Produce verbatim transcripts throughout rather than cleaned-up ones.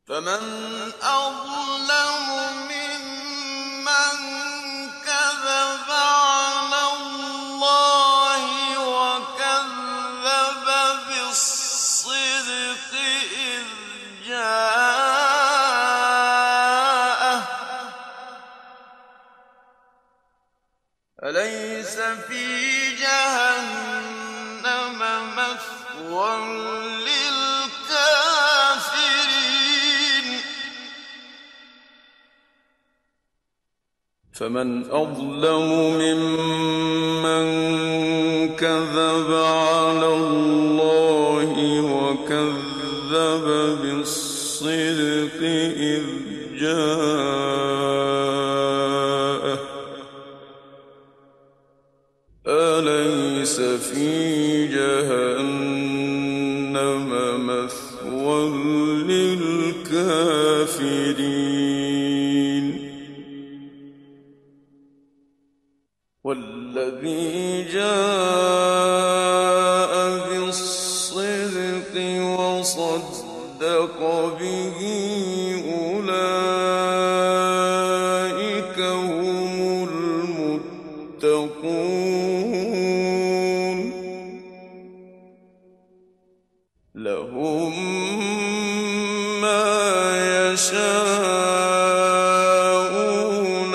فمن أظلم ممن كذب على الله وكذب بالصدق إذ جاءه أليس في جهنم مثوى فمن أظلم ممن كذب على الله وكذب بالصدق إذ جاءه أليس في جهنم مثوى للكافرين والذي جاء بالصدق وصدق به أولئك هم المتقون لهم ما يشاءون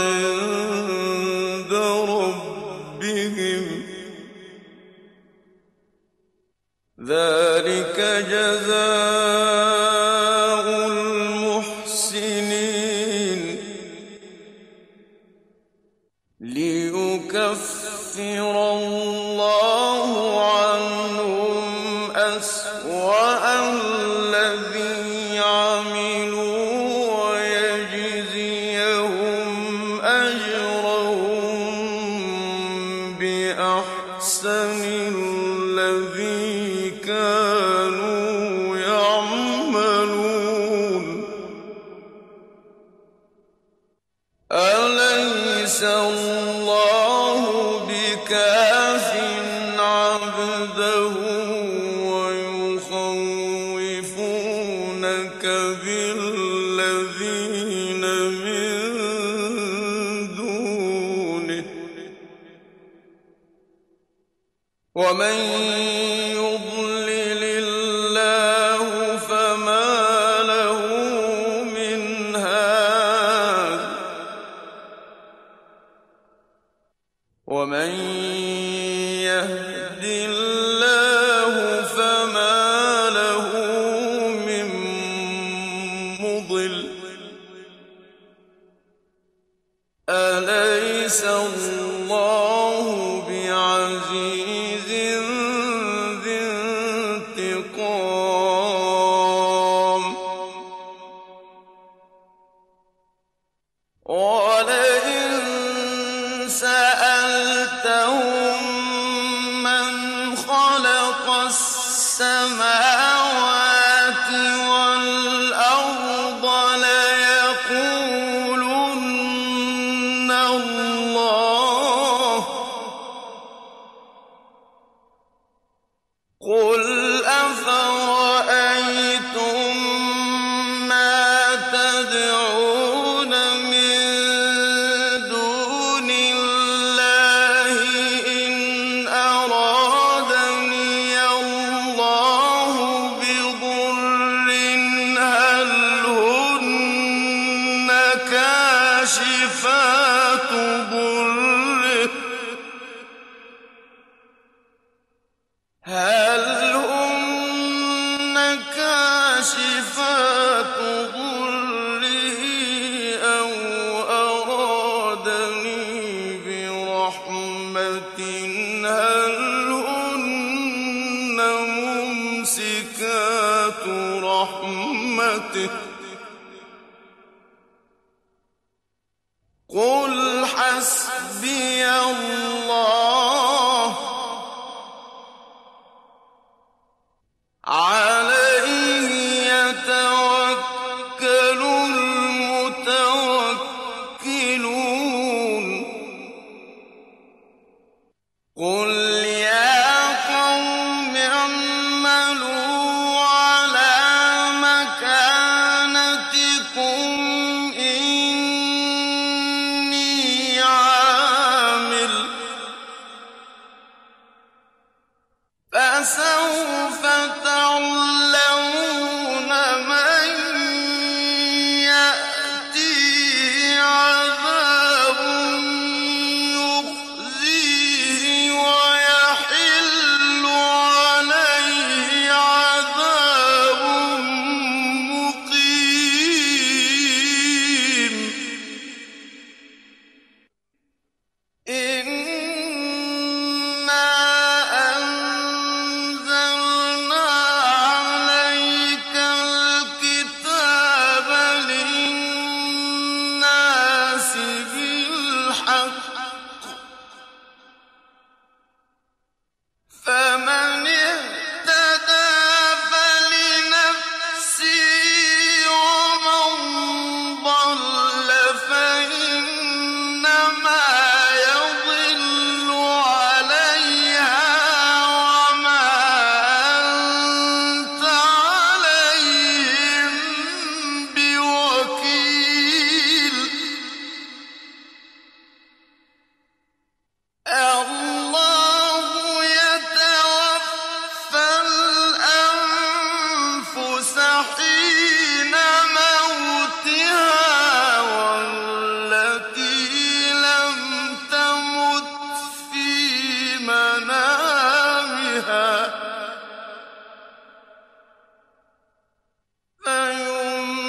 عند ربهم ذلك جزاء المحسنين ليكفر الله عنهم أسوأ الذي عملوا ويجزيهم أجرهم بأحسن الذي كانوا يعملون أليس الله بكاف عبده ويخوفونك بالذين من دونه ومن يضلل الله فما له من هاد ومن يهد الله فما له من مضل أليس الله بعزيز ذي انتقام ولئن سألتهم من خلق السماوات والأرض ليقولن الله قل أفرأيتم ما تدعون من دون الله إن أرادني الله بضر هل هن كاشفات ضره هل هن كاشفات ضره أو أرادني برحمة هل هن ممسكات رحمته قل حسبي الله عليه يتوكل المتوكلون قل يا قوم اعملوا على مكانتكم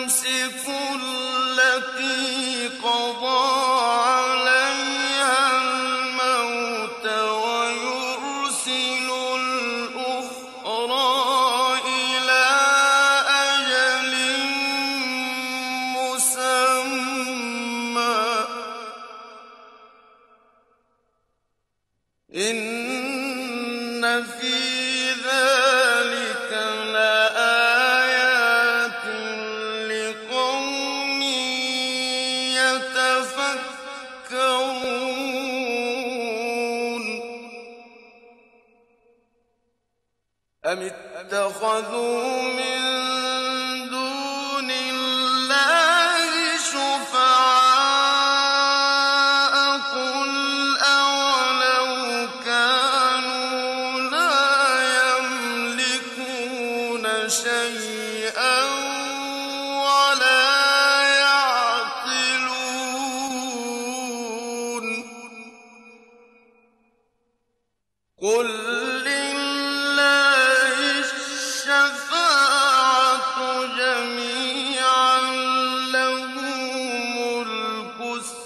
التي قضى عليها الموت ويرسل الأخرى إلى أجل مسمى إن في ذلك لآيات لقوم يتفكرون أم اتخذوا من دون الله شفعاء قل أولو كانوا لا يملكون شيئا ولا يعقلون قل لله الشفاعة جميعا له ملك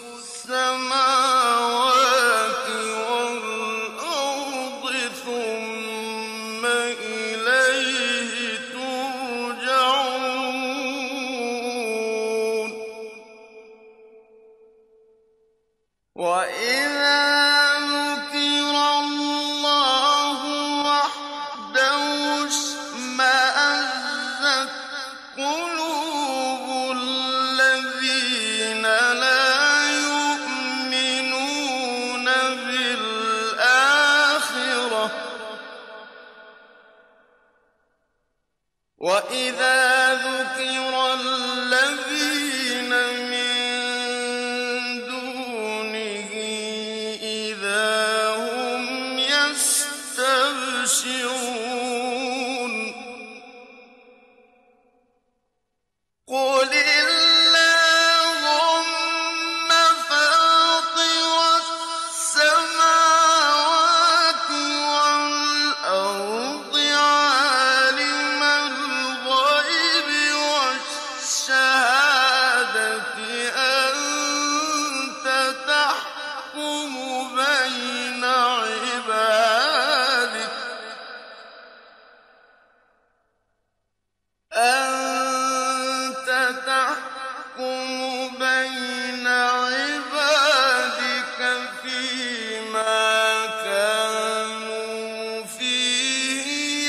السماوات والأرض ثم إليه ترجعون وإذا ذكر الله وحده اشمأزت قلوب الذين لا يؤمنون بالآخرة وإذا ذكر الذين من دونه إذا هم يستبشرون قل اللهم فاطر السماوات والأرض عالم الغيب والشهادة أنت تحكم بين عبادك أنت تحكم بين عبادك فيما كانوا فيه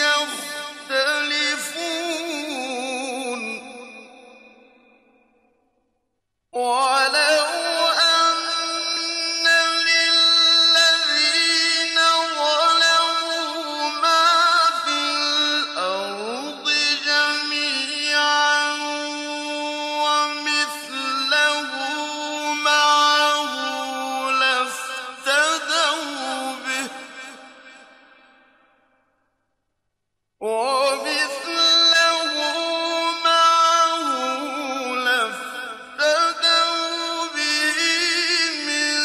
يختلفون ولو أن للذين ظلموا ما في الأرض جميعا ومثله معه لافتدوا به ومثله معه لافتدوا به من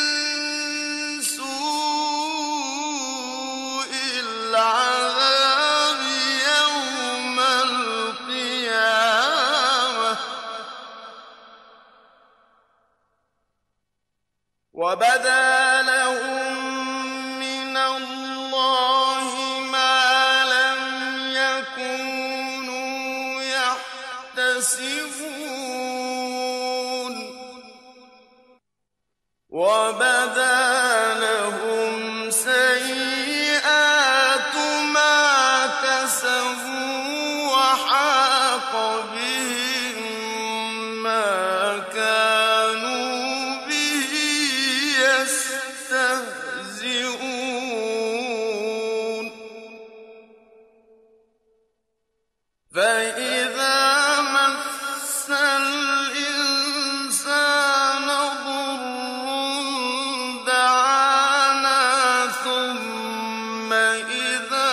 سوء العذاب يوم القيامة وبدا لهم من الله ما لم يكونوا يحتسبون وبدا لهم سيئات ما كسبوا وحاق بهم ما كانوا به يستهزئون فإذا مس الإنسان ضر دعانا ثم إذا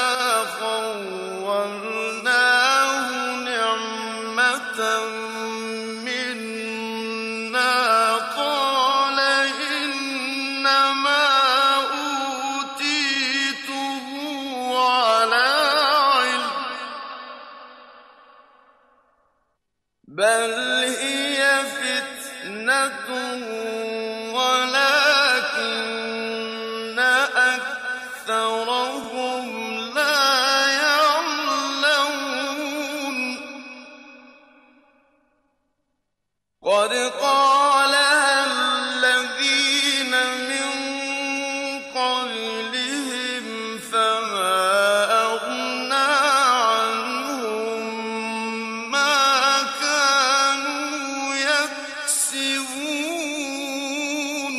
خولناه نعمة منا بل هي فتنة ولكن أكثرهم لا يعلمون قد قالها الذين من قبلهم فما أغنى عنهم ما كانوا يكسبون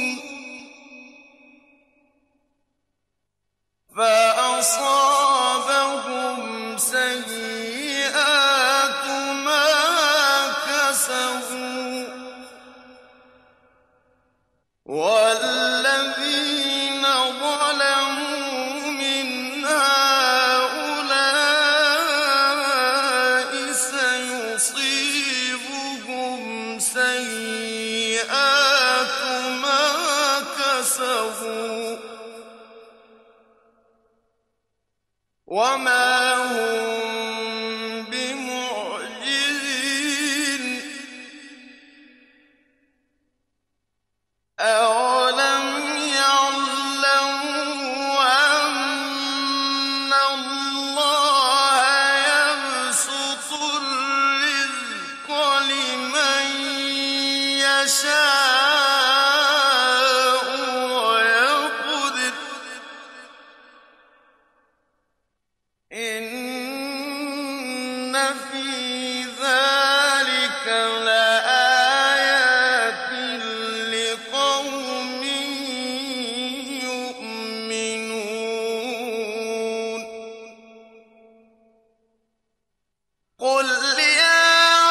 فأصابهم سيئات ما كسبوا والذين ظلموا من هؤلاء سيصيبهم سيئات ما كسبوا وما هم بمعجزين أولم يعلموا أن الله يبسط الرزق لمن يشاء ويقدر إن في ذلك لآيات لقوم يؤمنون قل يا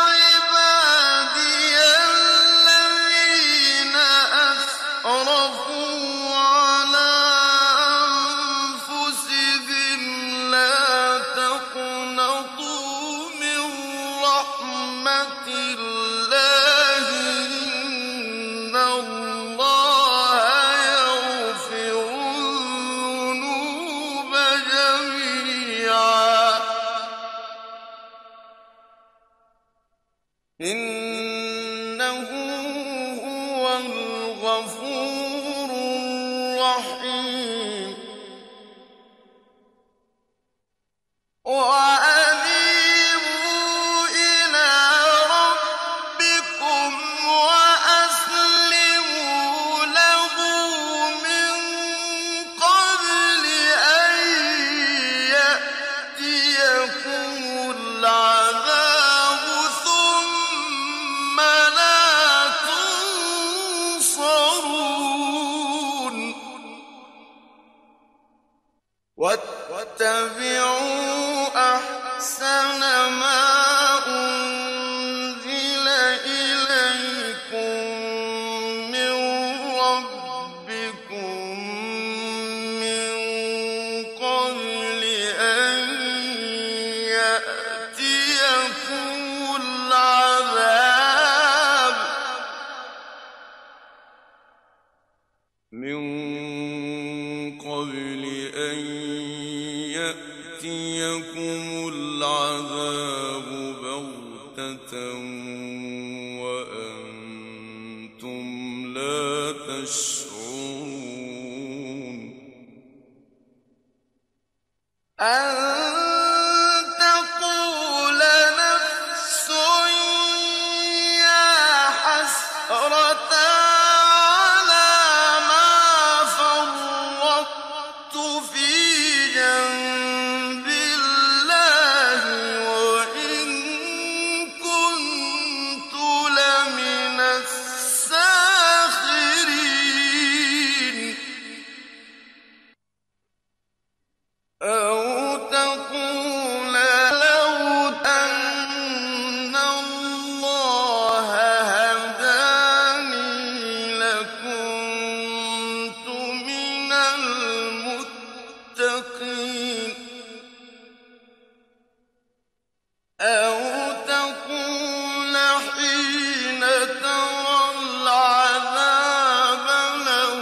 عبادي الذين أسرفوا على أنفسهم لا تقنطوا من رحمة الله إن الله يغفر الذنوب جميعا إنه هو الغفور الرحيم وأنيبوا إلى ربكم وأسلموا له من قبل أن يأتيكم العذاب ثم لا تنصرون واتبعوا أحسن ما أنزل إليكم من ربكم من قبل أن يأتيكم العذاب من قبل أن يأتيكم العذاب بغتة وأنتم لا تشعرون أن تقول نفس يا حسرة على ما فرطت في جنب الله وإن كنت لمن الساخرين أو تقول لو أن الله هداني لكنت من المتقين أو تقول حين ترى العذاب لو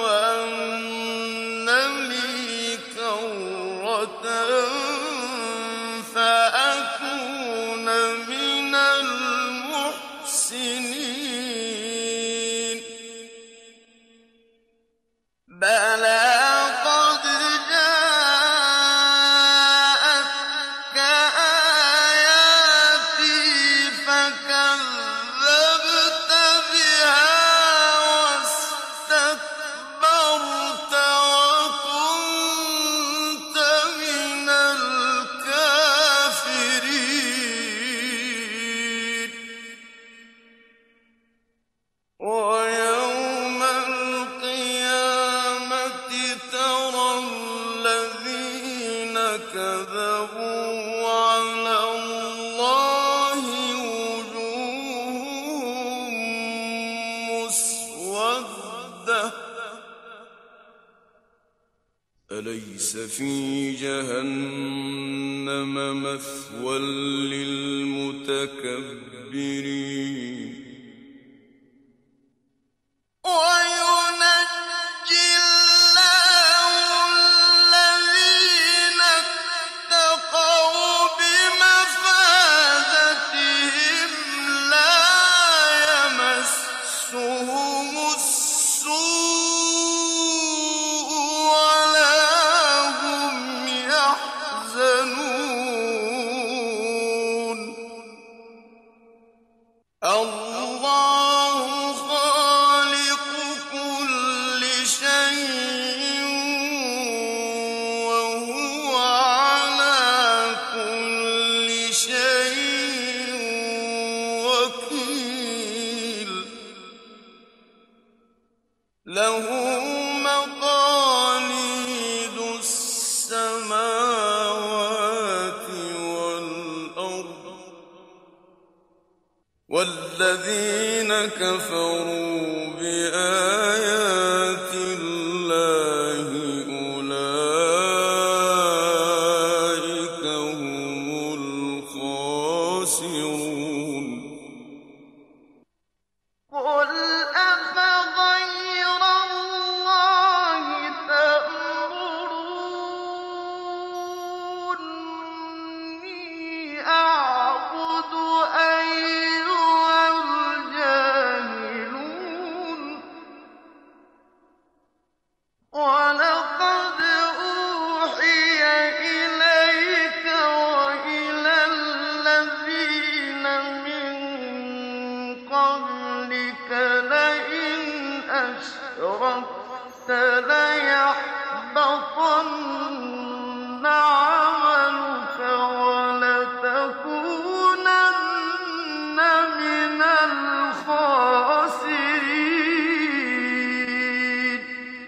أن لي كرة فأكون من المحسنين بَلَىٰ قَدْ جَاءَتْكَ آيَاتِي فَكَذَّبْتَ بِهَا وَاسْتَكْبَرْتَ وَكُنتَ مِنَ الْكَافِرِينَ وَيَوْمَ الْقِيَامَةِ تَرَى الَّذِينَ كَذَبُوا عَلَى اللَّهِ وُجُوهُهُم مُّسْوَدَّةٌ أَلَيْسَ فِي جَهَنَّمَ مَثْوًى لِّلْمُتَكَبِّرِينَ وَيُنَجِّي اللَّهُ الَّذِينَ اتَّقَوْا بِمَفَازَتِهِمْ لَا يَمَسُّهُمُ السُّوءُ وَلَا هُمْ يَحْزَنُونَ اللَّهُ خَالِقُ كُلِّ شَيْءٍ وَهُوَ عَلَىٰ كُلِّ شَيْءٍ وَكِيلٌ لَّهُ مَقَالِيدُ السَّمَاوَاتِ وَالْأَرْضِ وَالَّذِينَ كَفَرُوا بِآيَاتِ اللَّهِ أُولَٰئِكَ هُمُ الْخَاسِرُونَ قُلْ أَفَغَيْرَ اللَّهِ تَأْمُرُونِّي أَعْبُدُ أَيُّهَا الْجَاهِلُونَ وَلَقَدْ أُوحِيَ إِلَيْكَ وَإِلَى الَّذِينَ مِن قَبْلِكَ لَئِنْ أَشْرَكْتَ لَيَحْبَطَنَّ عَمَلُكَ وَلَتَكُونَنَّ مِنَ الْخَاسِرِينَ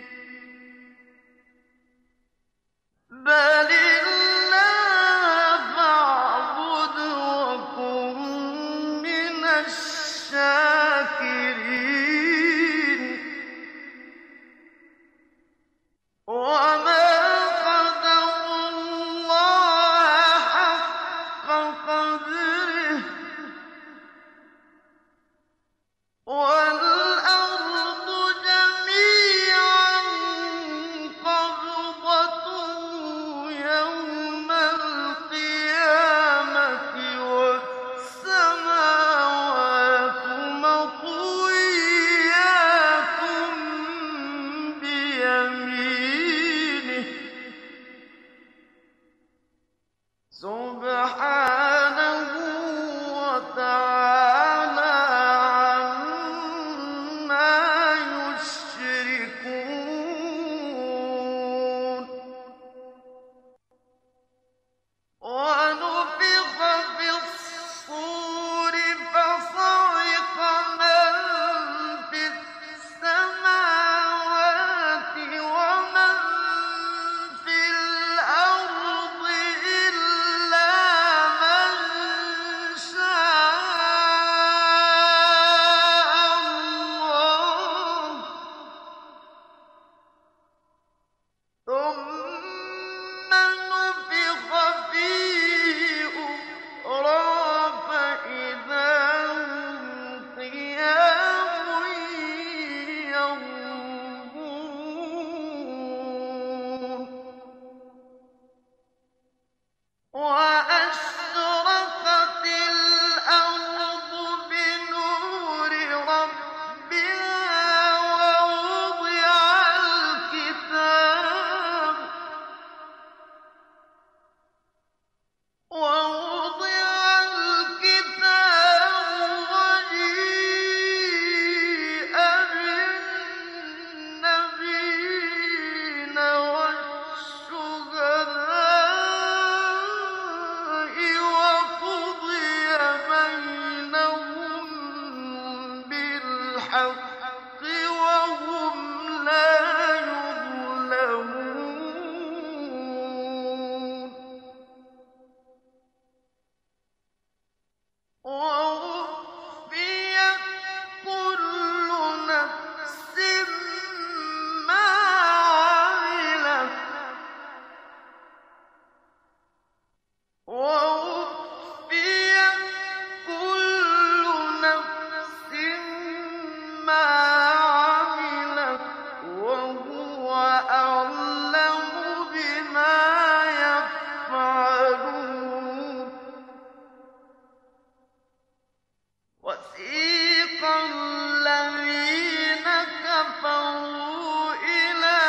بَلِ اللَّهَ فَاعْبُدْ وَكُن مِّنَ الشَّاكِرِينَ وَمَا قَدَرُوا اللَّهَ حَقَّ قَدْرِهِ وَالْأَرْضُ جَمِيعًا قَبْضَتُهُ يَوْمَ الْقِيَامَةِ وَالسَّمَاوَاتُ مَطْوِيَّاتٌ بِيَمِينِهِ سُبْحَانَهُ وَتَعَالَىٰ عَمَّا بِالْحَقِّ وَهُمْ لَا يُظْلَمُونَ وَوُفِّيَتْ كُلُّ نَفْسٍ مَّا عَمِلَتْ وَوُفِّيَتْ كُلُّ نَفْسٍ مَّا عَمِلَتْ وَهُوَ أَعْلَمُ بِمَا يَفْعَلُونَ وَسِيقَ الَّذِينَ كَفَرُوا إِلَىٰ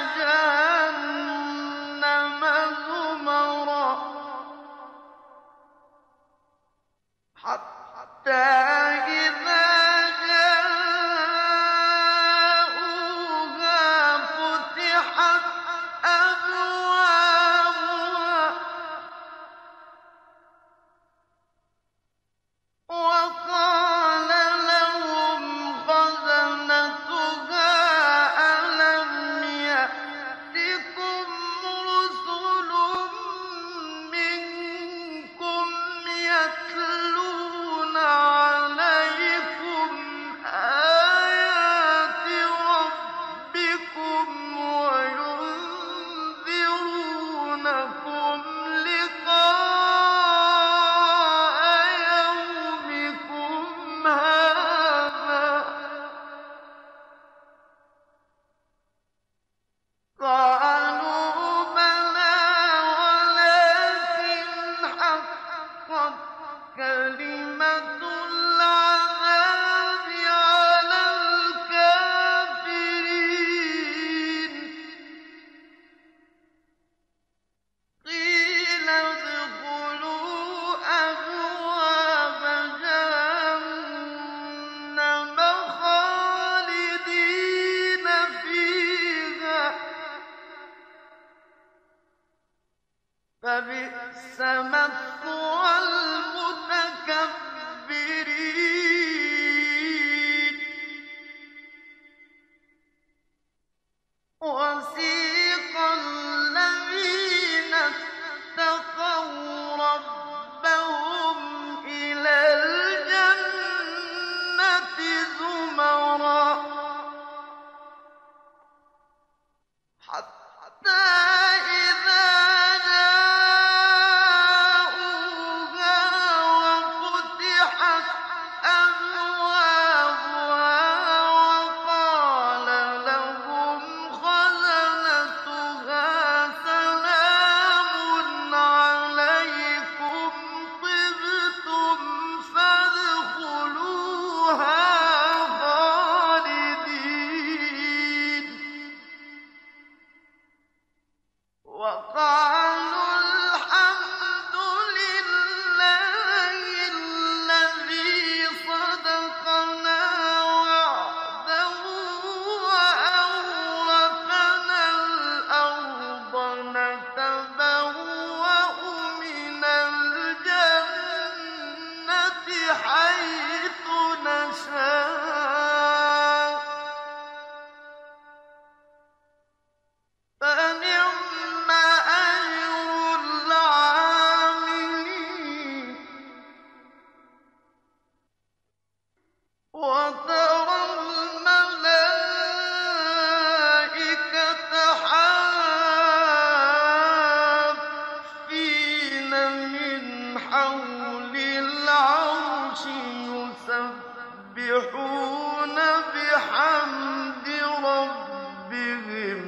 جَهَنَّمَ زُمَرًا حَتَّىٰ إِذَا جَاءُوهَا فُتِحَتْ أَبْوَابُهَا وَقَالَ لَهُمْ خَزَنَتُهَا أَلَمْ يَأْتِكُمْ رُسُلٌ مِّنكُمْ يَتْلُونَ عَلَيْكُمْ آيَاتِ رَبِّكُمْ وَيُنذِرُونَكُمْ لِقَاءَ يَوْمِكُمْ هَٰذَا ۚ قَالُوا بَلَىٰ وَلَٰكِنْ حَقَّتْ كَلِمَةُ الْعَذَابِ عَلَى الْكَافِرِينَ قِيلَ ادْخُلُوا أَبْوَابَ جَهَنَّمَ خَالِدِينَ فِيهَا ۖ فَبِئْسَ مَثْوَى الْمُتَكَبِّرِينَ وَسِيقَ الَّذِينَ اتَّقَوْا رَبَّهُمْ إِلَى الْجَنَّةِ زُمَرًا حَتَّىٰ إِذَا جَاءُوهَا وَفُتِحَتْ أَبْوَابُهَا وَقَالَ لَهُمْ خَزَنَتُهَا سَلَامٌ عَلَيْكُمْ طِبْتُمْ فَادْخُلُوهَا خَالِدِينَ وَقَالُوا الْحَمْدُ لِلَّهِ الَّذِي صَدَقَنَا وَعْدَهُ وَأَوْرَثَنَا الْأَرْضَ نَتَبَوَّأُ مِنَ الْجَنَّةِ حَيْثُ نَشَاءُ ۖ فَنِعْمَ أَجْرُ الْعَامِلِينَ وَتَرَى الْمَلَائِكَةَ حَافِّينَ مِنْ حَوْلِ الْعَرْشِ يُسَبِّحُونَ بِحَمْدِ رَبِّهِمْ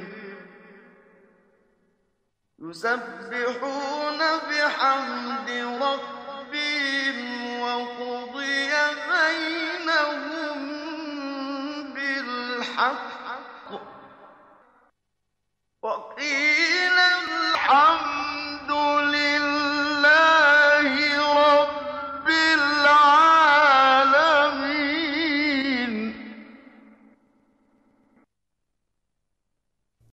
يُسَبِّحُونَ بِحَمْدِ رَبِّهِمْ وَقُضِيَ بَيْنَهُم بِالْحَقِّ وَقِيلَ